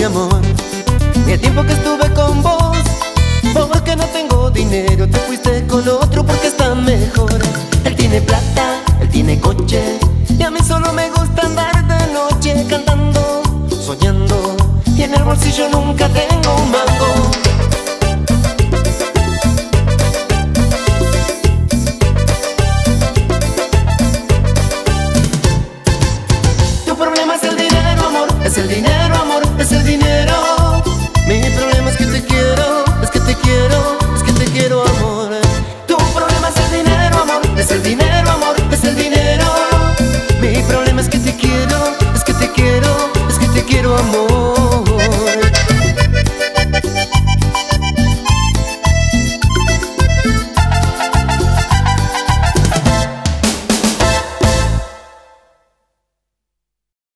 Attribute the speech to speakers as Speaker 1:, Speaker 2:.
Speaker 1: mi amor, ni el tiempo que estuve con vos. Porque no tengo dinero, te fuiste con otro porque está mejor. Él tiene plata, él tiene coche, y a mí solo me gusta andar de noche cantando, soñando, y en el bolsillo nunca tengo más.